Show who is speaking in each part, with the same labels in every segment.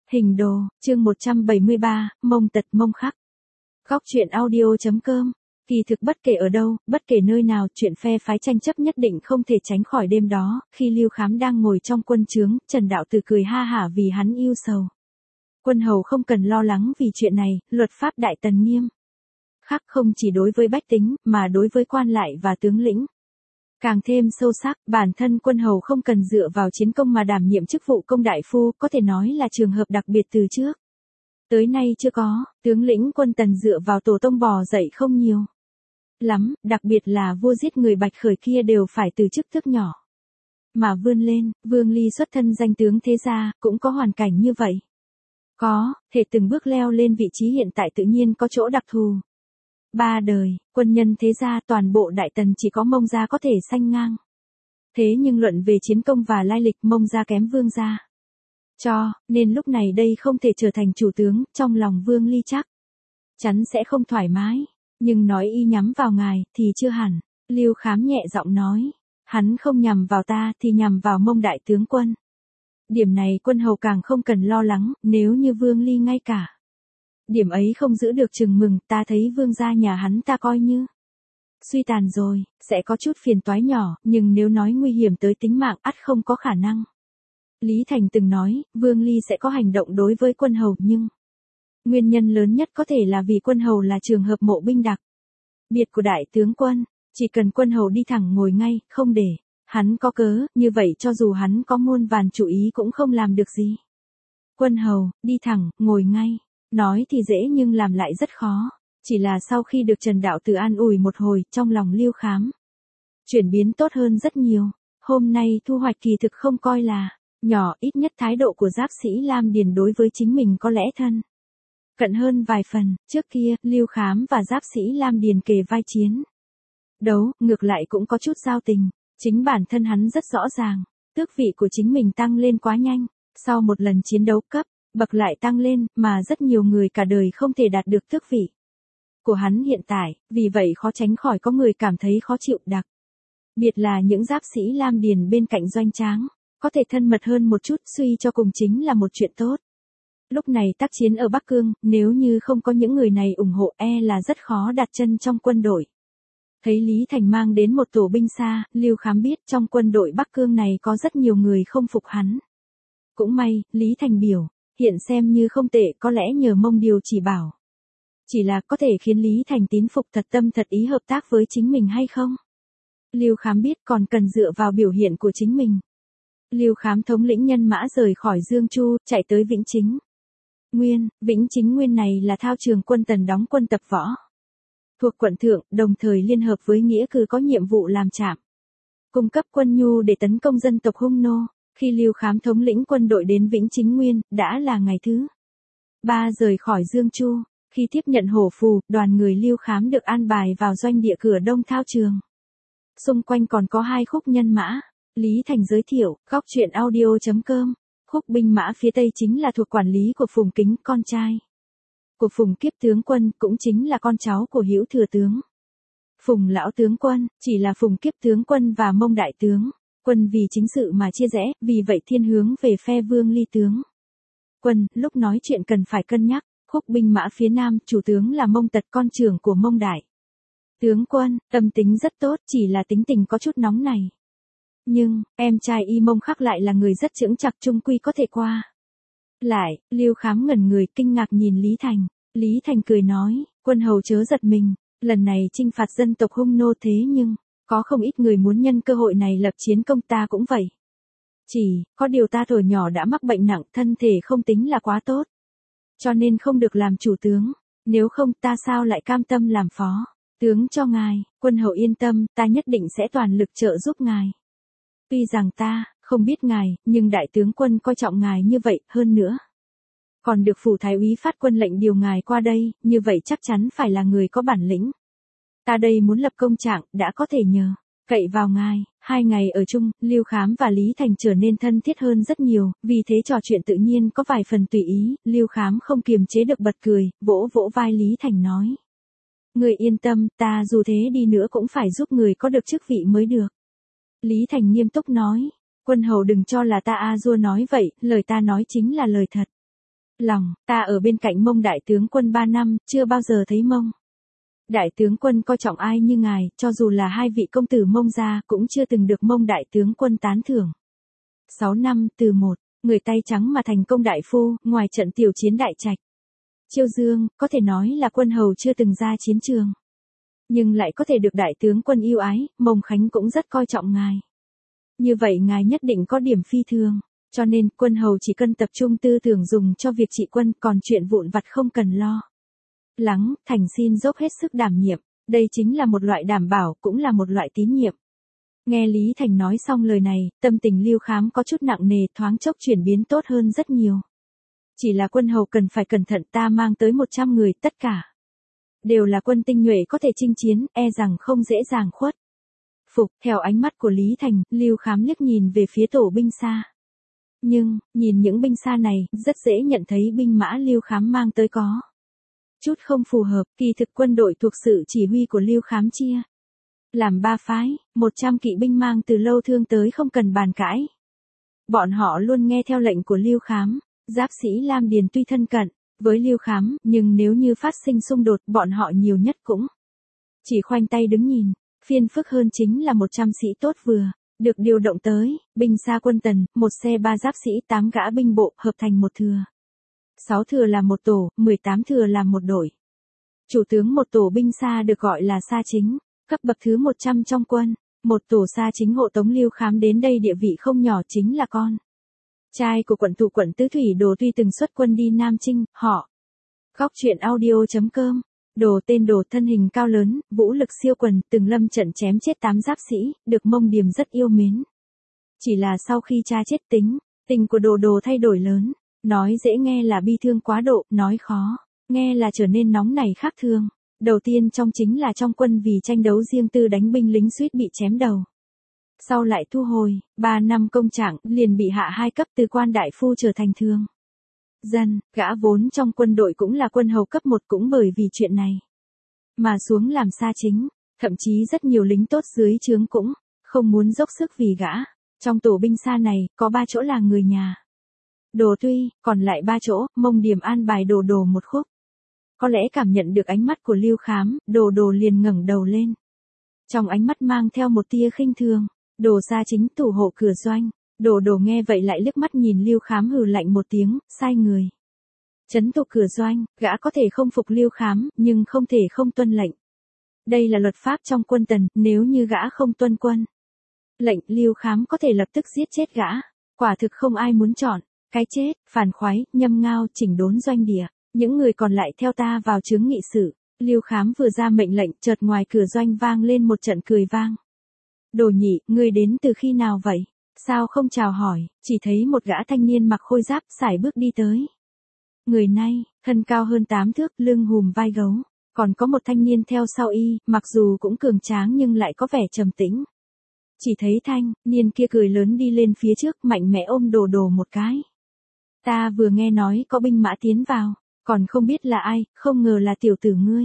Speaker 1: Hình đồ, chương 173, mông tật mông khắc. Góc truyện audio.com. Kỳ thực bất kể ở đâu, bất kể nơi nào, chuyện phe phái tranh chấp nhất định không thể tránh khỏi đêm đó, khi Lưu Khám đang ngồi trong quân trướng, Trần Đạo Tử cười ha hả vì hắn yêu sầu. Quân hầu không cần lo lắng vì chuyện này, luật pháp đại tần nghiêm khắc không chỉ đối với bách tính, mà đối với quan lại và tướng lĩnh. Càng thêm sâu sắc, bản thân quân hầu không cần dựa vào chiến công mà đảm nhiệm chức vụ công đại phu, có thể nói là trường hợp đặc biệt từ trước tới nay chưa có, tướng lĩnh quân tần dựa vào tổ tông bò dậy không nhiều lắm, đặc biệt là vua giết người Bạch Khởi kia đều phải từ chức tước nhỏ mà vươn lên. Vương Ly xuất thân danh tướng thế gia, cũng có hoàn cảnh như vậy. Có thể từng bước leo lên vị trí hiện tại tự nhiên có chỗ đặc thù. Ba đời, quân nhân thế gia toàn bộ đại tần chỉ có Mông gia có thể sánh ngang. Thế nhưng luận về chiến công và lai lịch Mông gia kém Vương gia. Nên lúc này đây không thể trở thành chủ tướng, trong lòng Vương Ly chắc chắn sẽ không thoải mái. Nhưng nói y nhắm vào ngài, thì chưa hẳn. Lưu Khám nhẹ giọng nói. Hắn không nhằm vào ta thì nhằm vào Mông đại tướng quân. Điểm này quân hầu càng không cần lo lắng, nếu như Vương Ly ngay cả điểm ấy không giữ được chừng mừng, ta thấy vương gia nhà hắn ta coi như suy tàn rồi, sẽ có chút phiền toái nhỏ, nhưng nếu nói nguy hiểm tới tính mạng ắt không có khả năng. Lý Thành từng nói, Vương Ly sẽ có hành động đối với quân hầu, nhưng nguyên nhân lớn nhất có thể là vì quân hầu là trường hợp mộ binh đặc biệt của đại tướng quân, chỉ cần quân hầu đi thẳng ngồi ngay, không để hắn có cớ, như vậy cho dù hắn có muôn vàn chủ ý cũng không làm được gì. Quân hầu, đi thẳng, ngồi ngay. Nói thì dễ nhưng làm lại rất khó. Chỉ là sau khi được Trần Đạo Tử an ủi một hồi, trong lòng Lưu Khám chuyển biến tốt hơn rất nhiều. Hôm nay thu hoạch kỳ thực không coi là nhỏ, ít nhất thái độ của giáp sĩ Lam Điền đối với chính mình có lẽ thân cận hơn vài phần. Trước kia, Lưu Khám và giáp sĩ Lam Điền kề vai chiến đấu, ngược lại cũng có chút giao tình. Chính bản thân hắn rất rõ ràng, tước vị của chính mình tăng lên quá nhanh. Sau một lần chiến đấu cấp bậc lại tăng lên, mà rất nhiều người cả đời không thể đạt được tước vị của hắn hiện tại, vì vậy khó tránh khỏi có người cảm thấy khó chịu, đặc biệt là những giáp sĩ Lam Điền bên cạnh Doanh Tráng, có thể thân mật hơn một chút, suy cho cùng chính là một chuyện tốt. Lúc này tác chiến ở Bắc Cương, nếu như không có những người này ủng hộ là rất khó đặt chân trong quân đội. Thấy Lý Thành mang đến một tổ binh xa, Lưu Khám biết trong quân đội Bắc Cương này có rất nhiều người không phục hắn. Cũng may, Lý Thành biểu hiện xem như không tệ, có lẽ nhờ Mông điều chỉ bảo. Chỉ là có thể khiến Lý Thành tín phục thật tâm thật ý hợp tác với chính mình hay không? Lưu Khám biết còn cần dựa vào biểu hiện của chính mình. Lưu Khám thống lĩnh nhân mã rời khỏi Dương Chu, chạy tới Vĩnh Chính Nguyên. Vĩnh Chính Nguyên này là thao trường quân tần đóng quân tập võ thuộc quận Thượng, đồng thời liên hợp với Nghĩa Cử có nhiệm vụ làm trạm cung cấp quân nhu để tấn công dân tộc Hung nô. Khi Lưu Khám thống lĩnh quân đội đến Vĩnh Chính Nguyên, đã là ngày thứ 3 rời khỏi Dương Chu. Khi tiếp nhận hổ phù, đoàn người Lưu Khám được an bài vào doanh địa cửa đông thao trường. Xung quanh còn có 2 khúc nhân mã. Lý Thành giới thiệu, góc truyện audio.com. Khúc binh mã phía tây chính là thuộc quản lý của Phùng Kính, con trai của Phùng Kiếp tướng quân, cũng chính là con cháu của Hữu thừa tướng Phùng lão tướng quân. Chỉ là Phùng Kiếp tướng quân và Mông đại tướng quân vì chính sự mà chia rẽ, vì vậy thiên hướng về phe Vương Ly tướng quân. Lúc nói chuyện cần phải cân nhắc. Khúc binh mã phía nam, chủ tướng là Mông Tật, con trưởng của Mông đại tướng quân, tâm tính rất tốt, chỉ là tính tình có chút nóng này. Nhưng em trai y Mông Khắc lại là người rất chững chạc, chung quy có thể qua lại. Lưu Khám ngẩn người, kinh ngạc nhìn Lý Thành. Lý Thành cười nói, quân hầu chớ giật mình, lần này chinh phạt dân tộc Hung nô, thế nhưng có không ít người muốn nhân cơ hội này lập chiến công, ta cũng vậy. Chỉ có điều ta tuổi nhỏ đã mắc bệnh nặng, thân thể không tính là quá tốt, cho nên không được làm chủ tướng. Nếu không, ta sao lại cam tâm làm phó tướng cho ngài? Quân hầu yên tâm, ta nhất định sẽ toàn lực trợ giúp ngài. Tuy rằng ta không biết ngài, nhưng đại tướng quân coi trọng ngài như vậy, hơn nữa còn được phủ thái úy phát quân lệnh điều ngài qua đây, như vậy chắc chắn phải là người có bản lĩnh. Ta đây muốn lập công trạng, đã có thể nhờ cậy vào ngài. 2 ngày ở chung, Lưu Khám và Lý Thành trở nên thân thiết hơn rất nhiều, vì thế trò chuyện tự nhiên có vài phần tùy ý. Lưu Khám không kiềm chế được bật cười, vỗ vỗ vai Lý Thành nói. Người yên tâm, ta dù thế đi nữa cũng phải giúp người có được chức vị mới được. Lý Thành nghiêm túc nói. Quân hầu đừng cho là ta a dua nói vậy, lời ta nói chính là lời thật. lòng, ta ở bên cạnh Mông đại tướng quân 3 năm, chưa bao giờ thấy Mông đại tướng quân coi trọng ai như ngài, cho dù là hai vị công tử Mông gia cũng chưa từng được Mông đại tướng quân tán thưởng. 6 năm từ một, người tay trắng mà thành công đại phu, ngoài trận tiểu chiến đại trạch. Chiêu Dương, có thể nói là quân hầu chưa từng ra chiến trường. Nhưng lại có thể được đại tướng quân yêu ái, Mông Khánh cũng rất coi trọng ngài. Như vậy ngài nhất định có điểm phi thường, cho nên quân hầu chỉ cần tập trung tư tưởng dùng cho việc trị quân, còn chuyện vụn vặt không cần lo. Lắng, Thành xin dốc hết sức đảm nhiệm, đây chính là một loại đảm bảo, cũng là một loại tín nhiệm. Nghe Lý Thành nói xong lời này, tâm tình Lưu Khám có chút nặng nề, thoáng chốc chuyển biến tốt hơn rất nhiều. Chỉ là quân hầu cần phải cẩn thận, ta mang tới 100 người, tất cả đều là quân tinh nhuệ có thể chinh chiến, e rằng không dễ dàng khuất phục. Theo ánh mắt của Lý Thành, Lưu Khám liếc nhìn về phía tổ binh xa. Nhưng, nhìn những binh xa này, rất dễ nhận thấy binh mã Lưu Khám mang tới có chút không phù hợp, kỳ thực quân đội thuộc sự chỉ huy của Lưu Khám chia làm 3 phái, 100 kỵ binh mang từ Lâu Thương tới không cần bàn cãi. Bọn họ luôn nghe theo lệnh của Lưu Khám. Giáp sĩ Lam Điền tuy thân cận với Lưu Khám, nhưng nếu như phát sinh xung đột, bọn họ nhiều nhất cũng chỉ khoanh tay đứng nhìn. Phiền phức hơn chính là 100 sĩ tốt vừa được điều động tới, binh xa quân Tần, 1 xe 3 giáp sĩ, 8 gã binh bộ, hợp thành 1 thừa. 6 thừa là 1 tổ, 18 thừa là 1 đội. Chủ tướng 1 tổ binh xa được gọi là xa chính, cấp bậc thứ 100 trong quân. 1 tổ xa chính hộ tống Lưu Khám đến đây, địa vị không nhỏ, chính là con trai của quận thủ quận Tứ Thủy Đồ, tuy từng xuất quân đi Nam Chinh. Họ Góc truyện audio.com. Đồ tên Đồ thân hình cao lớn, vũ lực siêu quần, từng lâm trận chém chết 8 giáp sĩ, được Mông Điềm rất yêu mến. Chỉ là sau khi cha chết, tình của Đồ thay đổi lớn. Nói dễ nghe là bi thương quá độ, nói khó nghe là trở nên nóng nảy khác thường. Đầu tiên chính là trong quân vì tranh đấu riêng tư đánh binh lính suýt bị chém đầu. Sau lại thu hồi, 3 năm công trạng, liền bị hạ 2 cấp từ quan đại phu trở thành thương dân. Gã vốn trong quân đội cũng là quân hầu cấp 1, cũng bởi vì chuyện này mà xuống làm xa chính. Thậm chí rất nhiều lính tốt dưới trướng cũng không muốn dốc sức vì gã. Trong tổ binh xa này, có 3 chỗ là người nhà Đồ, tuy còn lại 3 chỗ, Mông Điềm an bài Đồ một khúc. Có lẽ cảm nhận được ánh mắt của Lưu Khám, Đồ liền ngẩng đầu lên. Trong ánh mắt mang theo một tia khinh thường. Đồ xa chính thủ hộ cửa doanh. Đồ nghe vậy lại liếc mắt nhìn Lưu Khám, hừ lạnh một tiếng, sai người trấn thủ cửa doanh. Gã có thể không phục Lưu Khám, nhưng không thể không tuân lệnh. Đây là luật pháp trong quân Tần, nếu như gã không tuân quân lệnh, Lưu Khám có thể lập tức giết chết gã. Quả thực không ai muốn chọn cái chết. Phản khoái, Nhâm Ngao, chỉnh đốn doanh địa. Những người còn lại theo ta vào chướng nghị sự. Lưu Khám vừa ra mệnh lệnh, chợt ngoài cửa doanh vang lên một trận cười vang. Đồ Nhị, ngươi đến từ khi nào vậy? Sao không chào hỏi? Chỉ thấy một gã thanh niên mặc khôi giáp sải bước đi tới. Người này, thân cao hơn 8 thước, lưng hùm vai gấu. Còn có một thanh niên theo sau y, mặc dù cũng cường tráng nhưng lại có vẻ trầm tĩnh. Chỉ thấy thanh niên kia cười lớn đi lên phía trước, mạnh mẽ ôm Đồ một cái. Ta vừa nghe nói có binh mã tiến vào, còn không biết là ai, không ngờ là tiểu tử ngươi.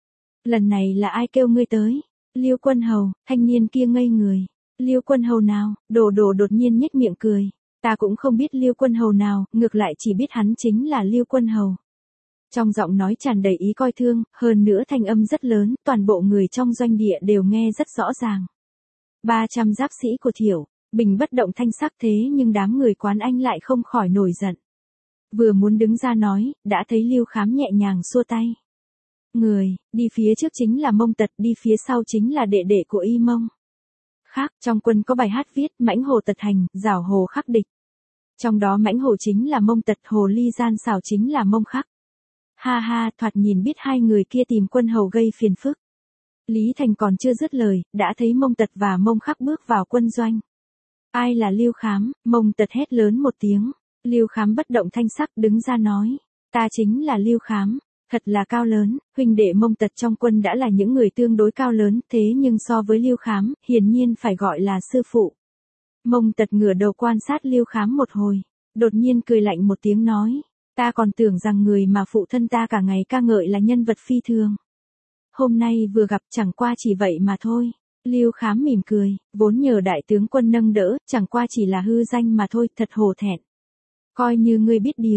Speaker 1: Lần này là ai kêu ngươi tới? Liêu Quân Hầu. Thanh niên kia ngây người. Liêu Quân Hầu nào? Đồ đột nhiên nhếch miệng cười. Ta cũng không biết Liêu Quân Hầu nào, ngược lại chỉ biết hắn chính là Liêu Quân Hầu. Trong giọng nói tràn đầy ý coi thương, hơn nữa thanh âm rất lớn, toàn bộ người trong doanh địa đều nghe rất rõ ràng. 300 giáp sĩ của Thiểu Bình bất động thanh sắc, thế nhưng đám người quán Anh lại không khỏi nổi giận. Vừa muốn đứng ra nói, đã thấy Lưu Khám nhẹ nhàng xua tay. Người đi phía trước chính là Mông Tật, đi phía sau chính là đệ đệ của y Mông Khác. Trong quân có bài hát viết, mãnh hồ tật hành, giảo hồ khắc địch. Trong đó mãnh hồ chính là Mông Tật, hồ ly gian xảo chính là Mông Khắc. Ha ha, thoạt nhìn biết hai người kia tìm quân hầu gây phiền phức. Lý Thành còn chưa dứt lời, đã thấy Mông Tật và Mông Khắc bước vào quân doanh. Ai là Lưu Khám? Mông Tật hét lớn một tiếng. Lưu Khám bất động thanh sắc đứng ra nói. Ta chính là Lưu Khám. Thật là cao lớn, huynh đệ Mông Tật trong quân đã là những người tương đối cao lớn, thế nhưng so với Lưu Khám, hiển nhiên phải gọi là sư phụ. Mông Tật ngửa đầu quan sát Lưu Khám một hồi, đột nhiên cười lạnh một tiếng nói. Ta còn tưởng rằng người mà phụ thân ta cả ngày ca ngợi là nhân vật phi thường. Hôm nay vừa gặp chẳng qua chỉ vậy mà thôi. Lưu Khám mỉm cười, vốn nhờ đại tướng quân nâng đỡ, chẳng qua chỉ là hư danh mà thôi, thật hổ thẹn. Coi như ngươi biết điều.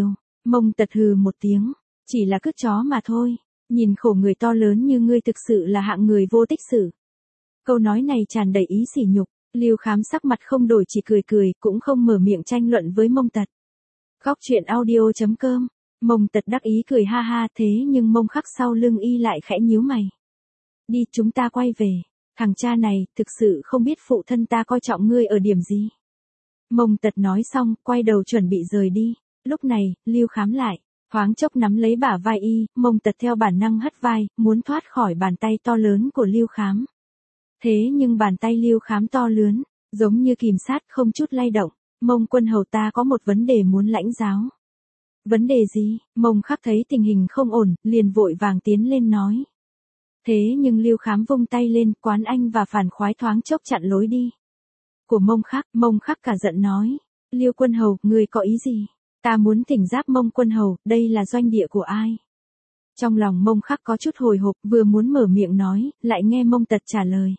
Speaker 1: Mông Tật hừ một tiếng, chỉ là cứt chó mà thôi, nhìn khổ người to lớn như ngươi thực sự là hạng người vô tích sự. Câu nói này tràn đầy ý sỉ nhục, Lưu Khám sắc mặt không đổi chỉ cười cười, cũng không mở miệng tranh luận với Mông Tật. Góc truyện audio.com, Mông Tật đắc ý cười ha ha, thế nhưng Mông Khắc sau lưng y lại khẽ nhíu mày. Đi, chúng ta quay về, thằng cha này, thực sự không biết phụ thân ta coi trọng ngươi ở điểm gì. Mông Tật nói xong, quay đầu chuẩn bị rời đi, lúc này, Lưu Khám lại, thoáng chốc nắm lấy bả vai y, Mông Tật theo bản năng hất vai, muốn thoát khỏi bàn tay to lớn của Lưu Khám. Thế nhưng bàn tay Lưu Khám to lớn, giống như kìm sát không chút lay động. Mông Quân Hầu, ta có một vấn đề muốn lãnh giáo. Vấn đề gì? Mông Khắc thấy tình hình không ổn, liền vội vàng tiến lên nói. Thế nhưng Lưu Khám vung tay lên, Quán Anh và Phản Khoái thoáng chốc chặn lối đi của Mông Khắc cả giận nói. Lưu Quân Hầu, ngươi có ý gì? Ta muốn thỉnh giáp Mông Quân Hầu, đây là doanh địa của ai? Trong lòng Mông Khắc có chút hồi hộp, vừa muốn mở miệng nói, lại nghe Mông Tật trả lời.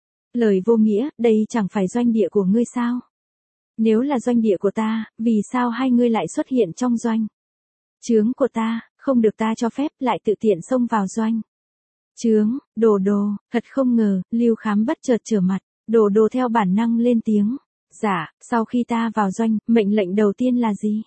Speaker 1: Lời vô nghĩa, đây chẳng phải doanh địa của ngươi sao? Nếu là doanh địa của ta, vì sao hai ngươi lại xuất hiện trong doanh trướng của ta, không được ta cho phép, lại tự tiện xông vào doanh trướng, đồ, thật không ngờ, Lưu Khám bất chợt trở mặt, đồ theo bản năng lên tiếng. Dạ, sau khi ta vào doanh, mệnh lệnh đầu tiên là gì?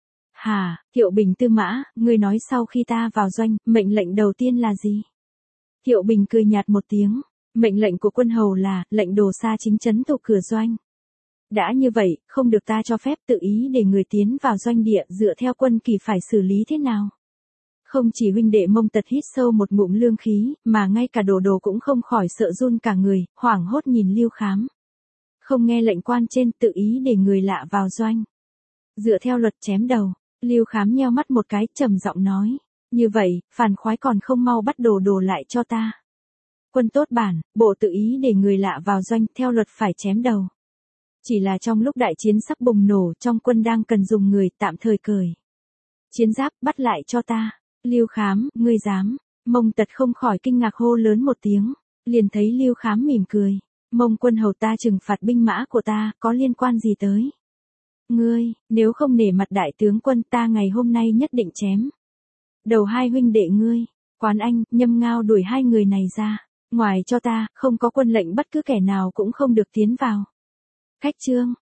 Speaker 1: Hả, Thiệu Bình Tư Mã, ngươi nói sau khi ta vào doanh, mệnh lệnh đầu tiên là gì? Thiệu Bình cười nhạt một tiếng, mệnh lệnh của quân hầu là, lệnh đồ xa chính trấn thủ cửa doanh. Đã như vậy, không được ta cho phép tự ý để người tiến vào doanh địa, dựa theo quân kỳ phải xử lý thế nào? Không chỉ huynh đệ Mông Tật hít sâu một ngụm lương khí, mà ngay cả đồ cũng không khỏi sợ run cả người, hoảng hốt nhìn Lưu Khám. Không nghe lệnh quan trên, tự ý để người lạ vào doanh. Dựa theo luật chém đầu, Lưu Khám nheo mắt một cái, trầm giọng nói. Như vậy, Phản Khoái còn không mau bắt đồ lại cho ta. Quân tốt bản, bộ tự ý để người lạ vào doanh, theo luật phải chém đầu. Chỉ là trong lúc đại chiến sắp bùng nổ, trong quân đang cần dùng người, tạm thời cởi chiến giáp, bắt lại cho ta. Lưu Khám, ngươi dám? Mông Tật không khỏi kinh ngạc hô lớn một tiếng, liền thấy Lưu Khám mỉm cười. Mông Quân Hầu, ta trừng phạt binh mã của ta, có liên quan gì tới ngươi? Nếu không nể mặt đại tướng quân, ta ngày hôm nay nhất định chém đầu hai huynh đệ ngươi. Quán Anh, Nhâm Ngao đuổi hai người này ra ngoài cho ta, không có quân lệnh bất cứ kẻ nào cũng không được tiến vào khách trương.